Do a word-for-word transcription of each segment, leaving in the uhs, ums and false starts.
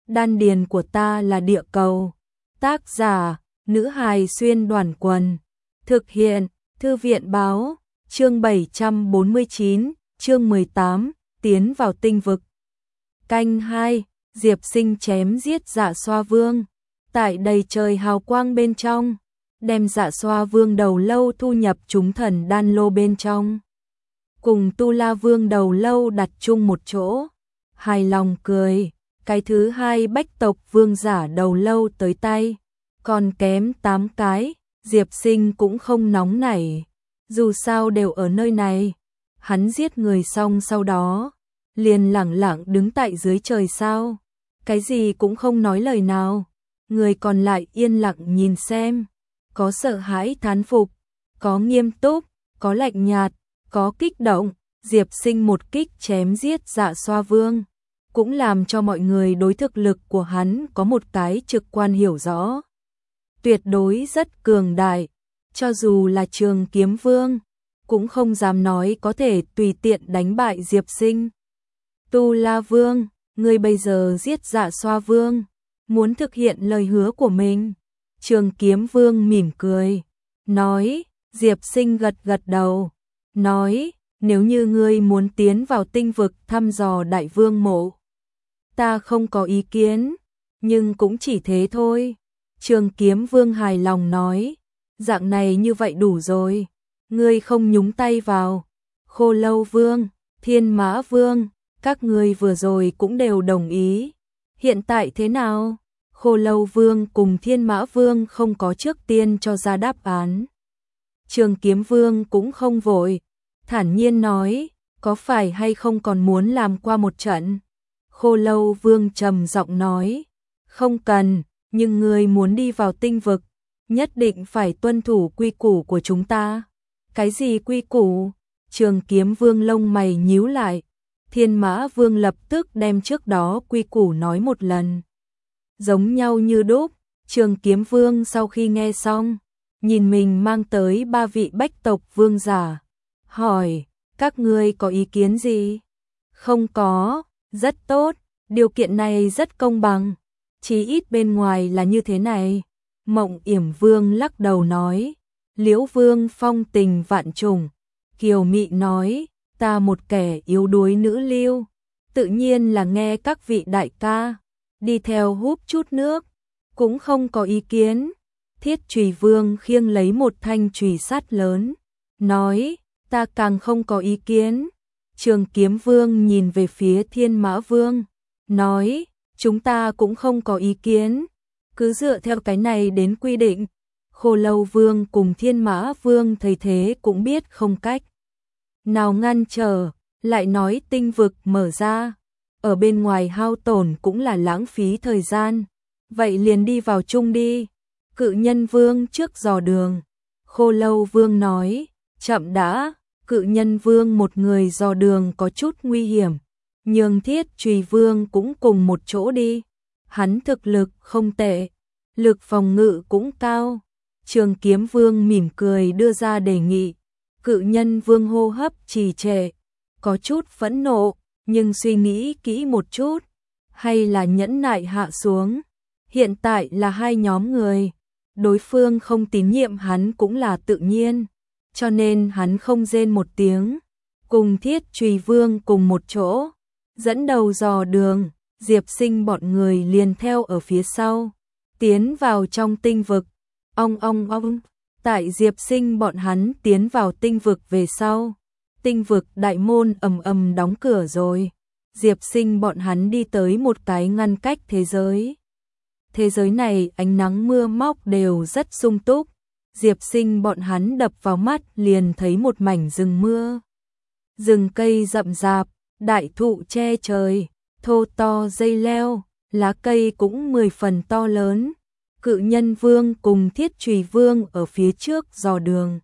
đan điền của ta là địa cầu. Tác giả, nữ hài xuyên đoàn quần. Thực hiện, thư viện báo, chương bảy trăm bốn mươi chín, chương mười tám, tiến vào tinh vực. Canh hai, Diệp Sinh chém giết Dạ Xoa Vương. Tại đầy trời hào quang bên trong, đem Dạ Xoa Vương đầu lâu thu nhập chúng thần đan lô bên trong. Cùng Tu La Vương đầu lâu đặt chung một chỗ. Hài lòng cười, cái thứ hai bách tộc vương giả đầu lâu tới tay. Còn kém tám cái, Diệp Sinh cũng không nóng nảy. Dù sao đều ở nơi này. Hắn giết người xong sau đó, liền lẳng lặng đứng tại dưới trời sao. Cái gì cũng không nói lời nào. Người còn lại yên lặng nhìn xem. Có sợ hãi thán phục, có nghiêm túc, có lạnh nhạt, có kích động. Diệp Sinh một kích chém giết Dạ Xoa Vương, cũng làm cho mọi người đối thực lực của hắn có một cái trực quan hiểu rõ. Tuyệt đối rất cường đại, cho dù là Trường Kiếm Vương, cũng không dám nói có thể tùy tiện đánh bại Diệp Sinh. Tu La Vương, ngươi bây giờ giết Dạ Xoa Vương, muốn thực hiện lời hứa của mình. Trường Kiếm Vương mỉm cười, nói. Diệp Sinh gật gật đầu, nói, nếu như ngươi muốn tiến vào tinh vực thăm dò Đại Vương mộ, ta không có ý kiến, nhưng cũng chỉ thế thôi. Trường Kiếm Vương hài lòng nói, dạng này như vậy đủ rồi, ngươi không nhúng tay vào. Khô Lâu Vương, Thiên Mã Vương, các ngươi vừa rồi cũng đều đồng ý, hiện tại thế nào? Khô Lâu Vương cùng Thiên Mã Vương không có trước tiên cho ra đáp án. Trường Kiếm Vương cũng không vội, thản nhiên nói, có phải hay không còn muốn làm qua một trận? Khô Lâu Vương trầm giọng nói, không cần, nhưng ngươi muốn đi vào tinh vực, nhất định phải tuân thủ quy củ của chúng ta. Cái gì quy củ? Trường Kiếm Vương lông mày nhíu lại. Thiên Mã Vương lập tức đem trước đó quy củ nói một lần. Giống nhau như đúc. Trường Kiếm Vương sau khi nghe xong, nhìn mình mang tới ba vị bách tộc vương giả, hỏi, các ngươi có ý kiến gì? Không có, rất tốt, điều kiện này rất công bằng, chí ít bên ngoài là như thế này. Mộng Yểm Vương lắc đầu nói, Liễu Vương phong tình vạn trùng, kiều mị nói, ta một kẻ yếu đuối nữ lưu, tự nhiên là nghe các vị đại ca, đi theo húp chút nước, cũng không có ý kiến. Thiết Chùy Vương khiêng lấy một thanh chùy sắt lớn, nói, ta càng không có ý kiến. Trường Kiếm Vương nhìn về phía Thiên Mã Vương, nói, chúng ta cũng không có ý kiến, cứ dựa theo cái này đến quy định. Khô Lâu Vương cùng Thiên Mã Vương thấy thế cũng biết không cách nào ngăn trở, lại nói tinh vực mở ra, ở bên ngoài hao tổn cũng là lãng phí thời gian, vậy liền đi vào chung đi. Cự Nhân Vương trước dò đường. Khô Lâu Vương nói, chậm đã. Cự Nhân Vương một người dò đường có chút nguy hiểm, nhường Thiết Chùy Vương cũng cùng một chỗ đi. Hắn thực lực không tệ, lực phòng ngự cũng cao. Trường Kiếm Vương mỉm cười đưa ra đề nghị. Cự Nhân Vương hô hấp trì trệ, có chút phẫn nộ, nhưng suy nghĩ kỹ một chút, hay là nhẫn nại hạ xuống. Hiện tại là hai nhóm người, đối phương không tín nhiệm hắn cũng là tự nhiên, cho nên hắn không rên một tiếng, cùng Thiết Chùy Vương cùng một chỗ, dẫn đầu dò đường. Diệp Sinh bọn người liền theo ở phía sau, tiến vào trong tinh vực. Ong ong ong, tại Diệp Sinh bọn hắn tiến vào tinh vực về sau, tinh vực đại môn ầm ầm đóng cửa rồi. Diệp Sinh bọn hắn đi tới một cái ngăn cách thế giới. Thế giới này ánh nắng mưa móc đều rất sung túc. Diệp Sinh bọn hắn đập vào mắt liền thấy một mảnh rừng mưa. Rừng cây rậm rạp, đại thụ che trời, thô to dây leo, lá cây cũng mười phần to lớn. Cự Nhân Vương cùng Thiết Chùy Vương ở phía trước dò đường.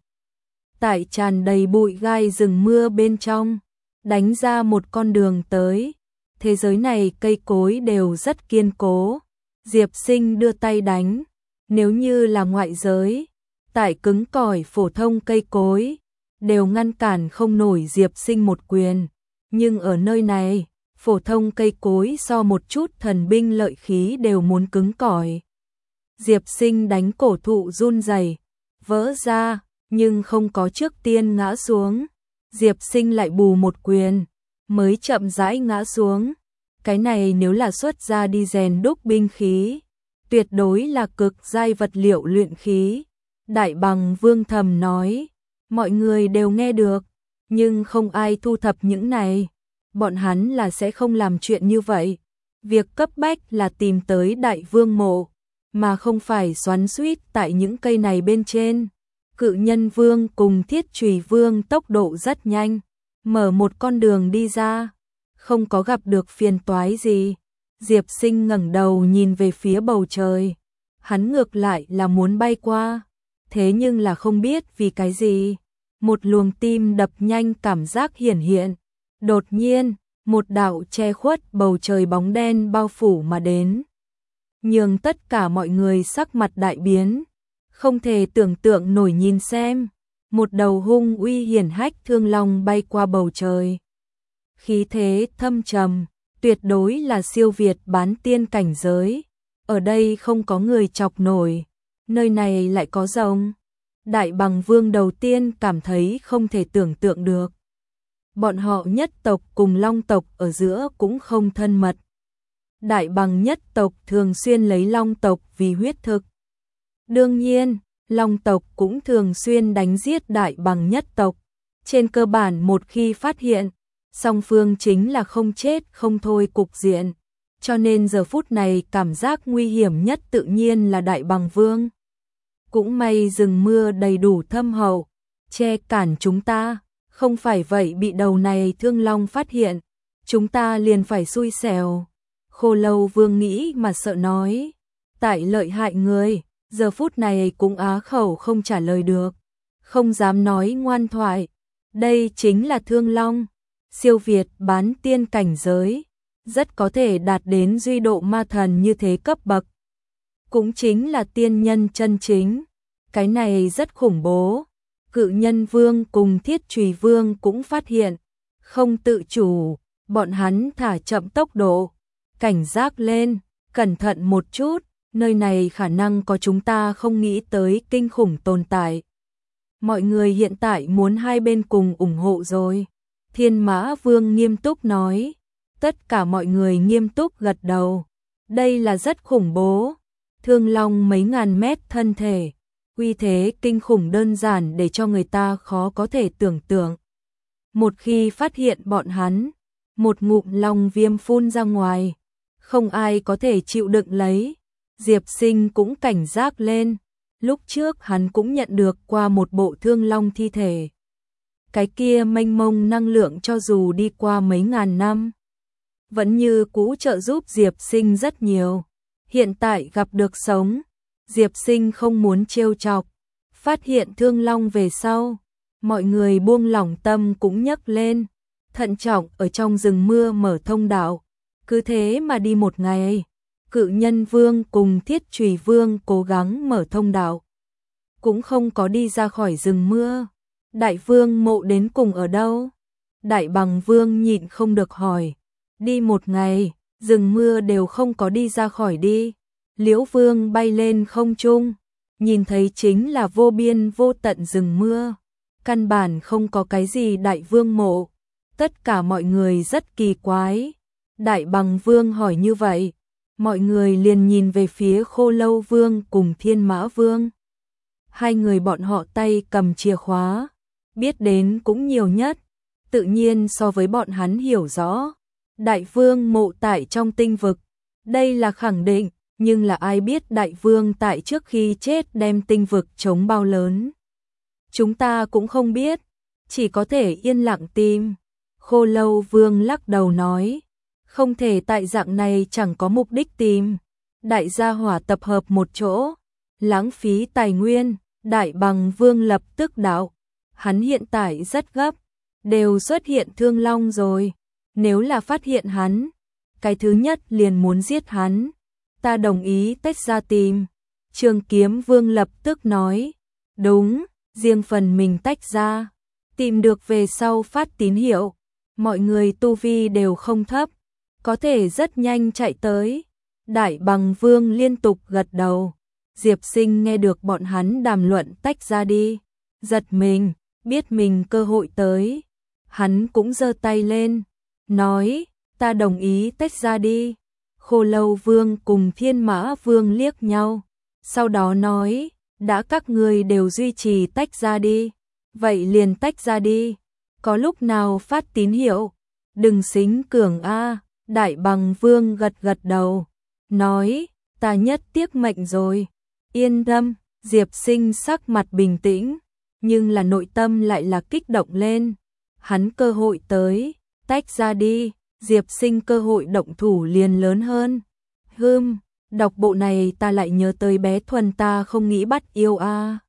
Tại tràn đầy bụi gai rừng mưa bên trong, đánh ra một con đường tới. Thế giới này cây cối đều rất kiên cố. Diệp Sinh đưa tay đánh, nếu như là ngoại giới, tại cứng cỏi phổ thông cây cối, đều ngăn cản không nổi Diệp Sinh một quyền. Nhưng ở nơi này, phổ thông cây cối so một chút thần binh lợi khí đều muốn cứng cỏi. Diệp Sinh đánh cổ thụ run rẩy, vỡ ra, nhưng không có trước tiên ngã xuống. Diệp Sinh lại bù một quyền, mới chậm rãi ngã xuống. Cái này nếu là xuất ra đi rèn đúc binh khí, tuyệt đối là cực giai vật liệu luyện khí. Đại Bằng Vương thầm nói, mọi người đều nghe được, nhưng không ai thu thập những này. Bọn hắn là sẽ không làm chuyện như vậy. Việc cấp bách là tìm tới Đại Vương mộ, mà không phải xoắn xuýt tại những cây này bên trên. Cự Nhân Vương cùng Thiết Chùy Vương tốc độ rất nhanh, mở một con đường đi ra, không có gặp được phiền toái gì. Diệp Sinh ngẩng đầu nhìn về phía bầu trời, hắn ngược lại là muốn bay qua, thế nhưng là không biết vì cái gì, một luồng tim đập nhanh cảm giác hiển hiện. Đột nhiên, một đạo che khuất bầu trời bóng đen bao phủ mà đến, nhường tất cả mọi người sắc mặt đại biến, không thể tưởng tượng nổi. Nhìn xem, một đầu hung uy hiển hách thương long bay qua bầu trời, khí thế thâm trầm, tuyệt đối là siêu việt bán tiên cảnh giới. Ở đây không có người chọc nổi, nơi này lại có rồng. Đại Bằng Vương đầu tiên cảm thấy không thể tưởng tượng được. Bọn họ nhất tộc cùng long tộc ở giữa cũng không thân mật. Đại Bằng nhất tộc thường xuyên lấy long tộc vì huyết thực. Đương nhiên, long tộc cũng thường xuyên đánh giết Đại Bằng nhất tộc. Trên cơ bản một khi phát hiện, song phương chính là không chết không thôi cục diện. Cho nên giờ phút này cảm giác nguy hiểm nhất tự nhiên là Đại Bằng Vương. Cũng may rừng mưa đầy đủ thâm hậu, che cản chúng ta. Không phải vậy bị đầu này thương long phát hiện, chúng ta liền phải xui xẻo. Khô Lâu Vương nghĩ mà sợ nói, tại lợi hại người, giờ phút này cũng á khẩu không trả lời được, không dám nói ngoan thoại. Đây chính là thương long, siêu việt bán tiên cảnh giới, rất có thể đạt đến duy độ ma thần như thế cấp bậc. Cũng chính là tiên nhân chân chính, cái này rất khủng bố. Cự Nhân Vương cùng Thiết Chùy Vương cũng phát hiện, không tự chủ, bọn hắn thả chậm tốc độ, cảnh giác lên, cẩn thận một chút, nơi này khả năng có chúng ta không nghĩ tới kinh khủng tồn tại. Mọi người hiện tại muốn hai bên cùng ủng hộ rồi. Thiên Mã Vương nghiêm túc nói, tất cả mọi người nghiêm túc gật đầu. Đây là rất khủng bố, thương long mấy ngàn mét thân thể. Uy thế kinh khủng đơn giản để cho người ta khó có thể tưởng tượng. Một khi phát hiện bọn hắn, một ngụm long viêm phun ra ngoài, không ai có thể chịu đựng lấy. Diệp Sinh cũng cảnh giác lên, lúc trước hắn cũng nhận được qua một bộ thương long thi thể. Cái kia mênh mông năng lượng cho dù đi qua mấy ngàn năm, vẫn như cũ trợ giúp Diệp Sinh rất nhiều. Hiện tại gặp được sống, Diệp Sinh không muốn trêu chọc. Phát hiện thương long về sau, mọi người buông lỏng tâm cũng nhấc lên, thận trọng ở trong rừng mưa mở thông đạo. Cứ thế mà đi một ngày, Cự Nhân Vương cùng Thiết Chùy Vương cố gắng mở thông đạo, cũng không có đi ra khỏi rừng mưa. Đại Vương mộ đến cùng ở đâu? Đại Bằng Vương nhịn không được hỏi. Đi một ngày, rừng mưa đều không có đi ra khỏi đi. Liễu Vương bay lên không trung, nhìn thấy chính là vô biên vô tận rừng mưa, căn bản không có cái gì Đại Vương mộ. Tất cả mọi người rất kỳ quái. Đại Bằng Vương hỏi như vậy, mọi người liền nhìn về phía Khô Lâu Vương cùng Thiên Mã Vương. Hai người bọn họ tay cầm chìa khóa, biết đến cũng nhiều nhất, tự nhiên so với bọn hắn hiểu rõ. Đại Vương mộ tại trong tinh vực, đây là khẳng định. Nhưng là ai biết Đại Vương tại trước khi chết đem tinh vực chống bao lớn? Chúng ta cũng không biết, chỉ có thể yên lặng tìm. Khô Lâu Vương lắc đầu nói, không thể tại dạng này chẳng có mục đích tìm. Đại gia hỏa tập hợp một chỗ, lãng phí tài nguyên. Đại Bằng Vương lập tức đạo, hắn hiện tại rất gấp, đều xuất hiện thương long rồi. Nếu là phát hiện hắn, cái thứ nhất liền muốn giết hắn. Ta đồng ý tách ra tìm. Trường Kiếm Vương lập tức nói, đúng, riêng phần mình tách ra, tìm được về sau phát tín hiệu. Mọi người tu vi đều không thấp, có thể rất nhanh chạy tới. Đại Bằng Vương liên tục gật đầu. Diệp Sinh nghe được bọn hắn đàm luận tách ra đi, giật mình, biết mình cơ hội tới. Hắn cũng giơ tay lên, nói, ta đồng ý tách ra đi. Khô Lâu Vương cùng Thiên Mã Vương liếc nhau, sau đó nói, đã các người đều duy trì tách ra đi, vậy liền tách ra đi. Có lúc nào phát tín hiệu, đừng xính cường a. Đại Bằng Vương gật gật đầu, nói, ta nhất tiếc mệnh rồi. Yên tâm, Diệp Sinh sắc mặt bình tĩnh, nhưng là nội tâm lại là kích động lên. Hắn cơ hội tới, tách ra đi, Diệp Sinh cơ hội động thủ liền lớn hơn. Hừm, đọc bộ này ta lại nhớ tới bé Thuần ta không nghĩ bắt yêu a.